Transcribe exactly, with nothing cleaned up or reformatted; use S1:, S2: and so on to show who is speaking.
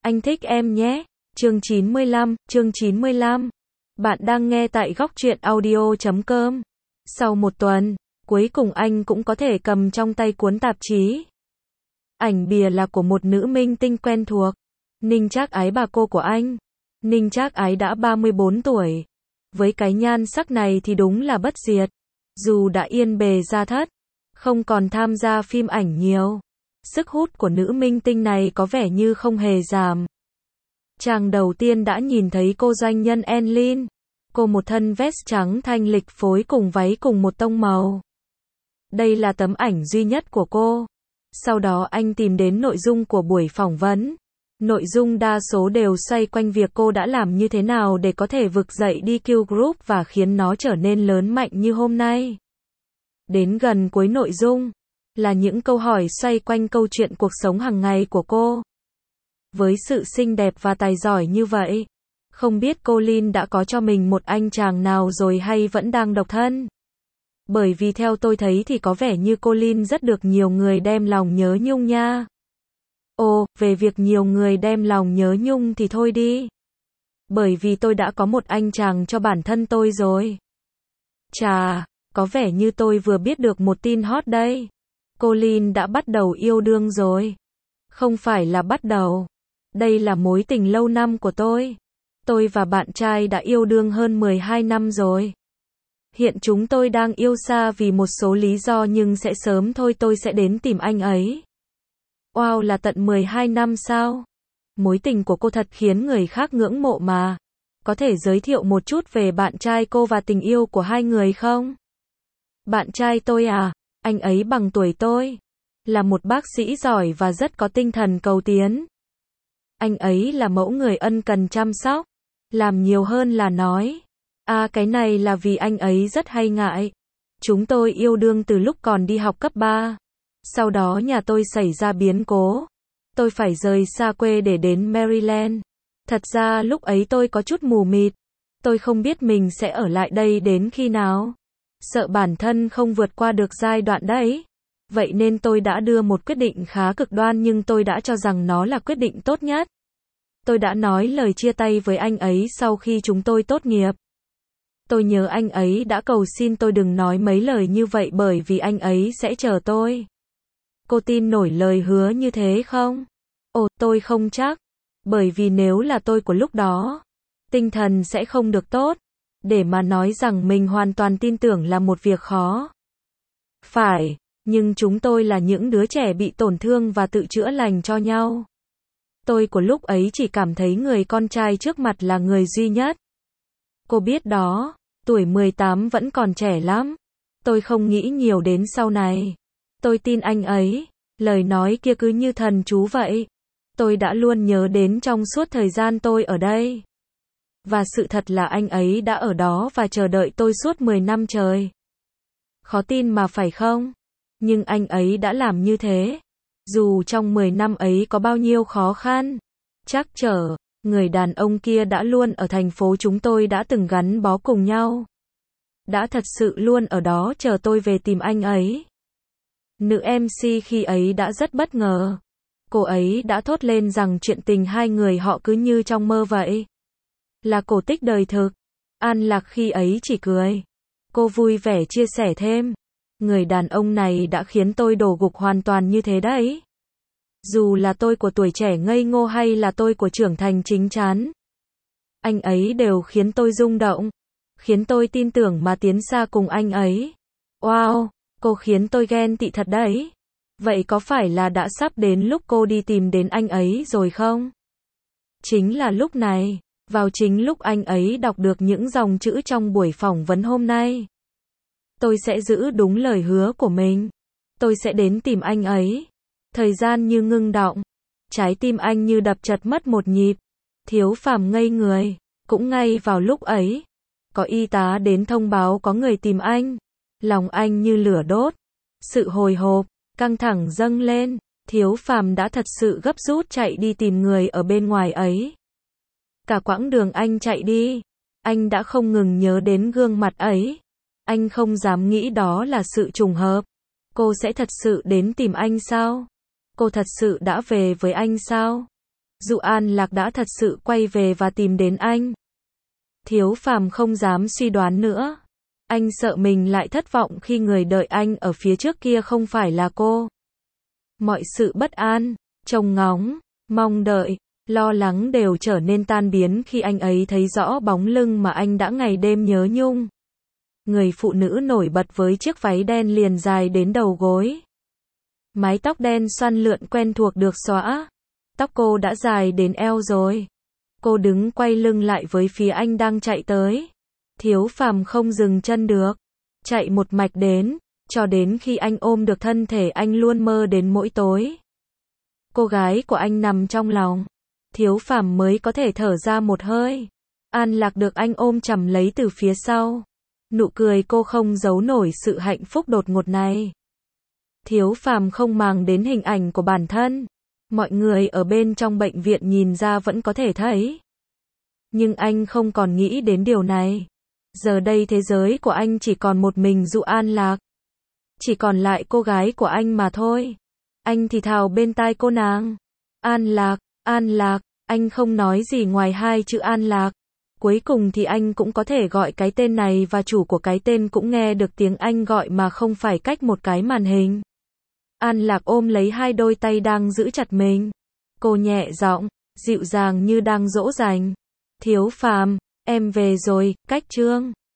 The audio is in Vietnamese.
S1: Anh thích em nhé. Chương chín mươi lăm, chương chín mươi lăm. Bạn đang nghe tại góc truyện audio chấm com. Sau một tuần, cuối cùng anh cũng có thể cầm trong tay cuốn tạp chí. Ảnh bìa là của một nữ minh tinh quen thuộc. Ninh Trác Ái, bà cô của anh. Ninh Trác Ái đã ba mươi bốn tuổi. Với cái nhan sắc này thì đúng là bất diệt. Dù đã yên bề gia thất, không còn tham gia phim ảnh nhiều, sức hút của nữ minh tinh này có vẻ như không hề giảm. Chàng đầu tiên đã nhìn thấy cô doanh nhân Enlin. Cô một thân vest trắng thanh lịch phối cùng váy cùng một tông màu. Đây là tấm ảnh duy nhất của cô. Sau đó anh tìm đến nội dung của buổi phỏng vấn. Nội dung đa số đều xoay quanh việc cô đã làm như thế nào để có thể vực dậy đê quy Group và khiến nó trở nên lớn mạnh như hôm nay. Đến gần cuối nội dung là những câu hỏi xoay quanh câu chuyện cuộc sống hàng ngày của cô. Với sự xinh đẹp và tài giỏi như vậy, không biết cô Lin đã có cho mình một anh chàng nào rồi hay vẫn đang độc thân? Bởi vì theo tôi thấy thì có vẻ như cô Lin rất được nhiều người đem lòng nhớ nhung nha. Ồ, về việc nhiều người đem lòng nhớ nhung thì thôi đi. Bởi vì tôi đã có một anh chàng cho bản thân tôi rồi. Chà, có vẻ như tôi vừa biết được một tin hot đây. Cô Lin đã bắt đầu yêu đương rồi. Không phải là bắt đầu. Đây là mối tình lâu năm của tôi. Tôi và bạn trai đã yêu đương hơn mười hai năm rồi. Hiện chúng tôi đang yêu xa vì một số lý do nhưng sẽ sớm thôi tôi sẽ đến tìm anh ấy. Wow, là tận mười hai năm sao? Mối tình của cô thật khiến người khác ngưỡng mộ mà. Có thể giới thiệu một chút về bạn trai cô và tình yêu của hai người không? Bạn trai tôi à? Anh ấy bằng tuổi tôi. Là một bác sĩ giỏi và rất có tinh thần cầu tiến. Anh ấy là mẫu người ân cần chăm sóc. Làm nhiều hơn là nói. À, cái này là vì anh ấy rất hay ngại. Chúng tôi yêu đương từ lúc còn đi học cấp ba. Sau đó nhà tôi xảy ra biến cố. Tôi phải rời xa quê để đến Maryland. Thật ra lúc ấy tôi có chút mù mịt. Tôi không biết mình sẽ ở lại đây đến khi nào. Sợ bản thân không vượt qua được giai đoạn đấy. Vậy nên tôi đã đưa một quyết định khá cực đoan nhưng tôi đã cho rằng nó là quyết định tốt nhất. Tôi đã nói lời chia tay với anh ấy sau khi chúng tôi tốt nghiệp. Tôi nhớ anh ấy đã cầu xin tôi đừng nói mấy lời như vậy bởi vì anh ấy sẽ chờ tôi. Cô tin nổi lời hứa như thế không? Ồ, tôi không chắc. Bởi vì nếu là tôi của lúc đó, tinh thần sẽ không được tốt. Để mà nói rằng mình hoàn toàn tin tưởng là một việc khó. Phải, nhưng chúng tôi là những đứa trẻ bị tổn thương và tự chữa lành cho nhau. Tôi của lúc ấy chỉ cảm thấy người con trai trước mặt là người duy nhất. Cô biết đó, tuổi mười tám vẫn còn trẻ lắm. Tôi không nghĩ nhiều đến sau này. Tôi tin anh ấy, lời nói kia cứ như thần chú vậy. Tôi đã luôn nhớ đến trong suốt thời gian tôi ở đây. Và sự thật là anh ấy đã ở đó và chờ đợi tôi suốt mười năm trời. Khó tin mà phải không? Nhưng anh ấy đã làm như thế. Dù trong mười năm ấy có bao nhiêu khó khăn, trắc trở, người đàn ông kia đã luôn ở thành phố chúng tôi đã từng gắn bó cùng nhau. Đã thật sự luôn ở đó chờ tôi về tìm anh ấy. Nữ em xê khi ấy đã rất bất ngờ. Cô ấy đã thốt lên rằng chuyện tình hai người họ cứ như trong mơ vậy. Là cổ tích đời thực. An Lạc khi ấy chỉ cười. Cô vui vẻ chia sẻ thêm. Người đàn ông này đã khiến tôi đổ gục hoàn toàn như thế đấy. Dù là tôi của tuổi trẻ ngây ngô hay là tôi của trưởng thành chín chắn. Anh ấy đều khiến tôi rung động. Khiến tôi tin tưởng mà tiến xa cùng anh ấy. Wow, cô khiến tôi ghen tị thật đấy. Vậy có phải là đã sắp đến lúc cô đi tìm đến anh ấy rồi không? Chính là lúc này. Vào chính lúc anh ấy đọc được những dòng chữ trong buổi phỏng vấn hôm nay. Tôi sẽ giữ đúng lời hứa của mình. Tôi sẽ đến tìm anh ấy. Thời gian như ngưng đọng. Trái tim anh như đập chật mất một nhịp. Thiếu Phàm ngây người. Cũng ngay vào lúc ấy. Có y tá đến thông báo có người tìm anh. Lòng anh như lửa đốt. Sự hồi hộp, căng thẳng dâng lên. Thiếu Phàm đã thật sự gấp rút chạy đi tìm người ở bên ngoài ấy. Cả quãng đường anh chạy đi, anh đã không ngừng nhớ đến gương mặt ấy. Anh không dám nghĩ đó là sự trùng hợp. Cô sẽ thật sự đến tìm anh sao? Cô thật sự đã về với anh sao? Dụ An Lạc đã thật sự quay về và tìm đến anh. Thiếu Phàm không dám suy đoán nữa. Anh sợ mình lại thất vọng khi người đợi anh ở phía trước kia không phải là cô. Mọi sự bất an, trông ngóng, mong đợi, lo lắng đều trở nên tan biến khi anh ấy thấy rõ bóng lưng mà anh đã ngày đêm nhớ nhung. Người phụ nữ nổi bật với chiếc váy đen liền dài đến đầu gối. Mái tóc đen xoăn lượn quen thuộc được xõa. Tóc cô đã dài đến eo rồi. Cô đứng quay lưng lại với phía anh đang chạy tới. Thiếu Phàm không dừng chân được. Chạy một mạch đến, cho đến khi anh ôm được thân thể anh luôn mơ đến mỗi tối. Cô gái của anh nằm trong lòng. Thiếu Phàm mới có thể thở ra một hơi. An Lạc được anh ôm chầm lấy từ phía sau. Nụ cười cô không giấu nổi sự hạnh phúc đột ngột này. Thiếu Phàm không màng đến hình ảnh của bản thân. Mọi người ở bên trong bệnh viện nhìn ra vẫn có thể thấy. Nhưng anh không còn nghĩ đến điều này. Giờ đây thế giới của anh chỉ còn một mình Dụ An Lạc. Chỉ còn lại cô gái của anh mà thôi. Anh thì thào bên tai cô nàng. An Lạc, An Lạc, anh không nói gì ngoài hai chữ An Lạc. Cuối cùng thì anh cũng có thể gọi cái tên này và chủ của cái tên cũng nghe được tiếng anh gọi mà không phải cách một cái màn hình. An Lạc ôm lấy hai đôi tay đang giữ chặt mình. Cô nhẹ giọng, dịu dàng như đang dỗ dành. Thiếu Phàm, em về rồi, cách Trương.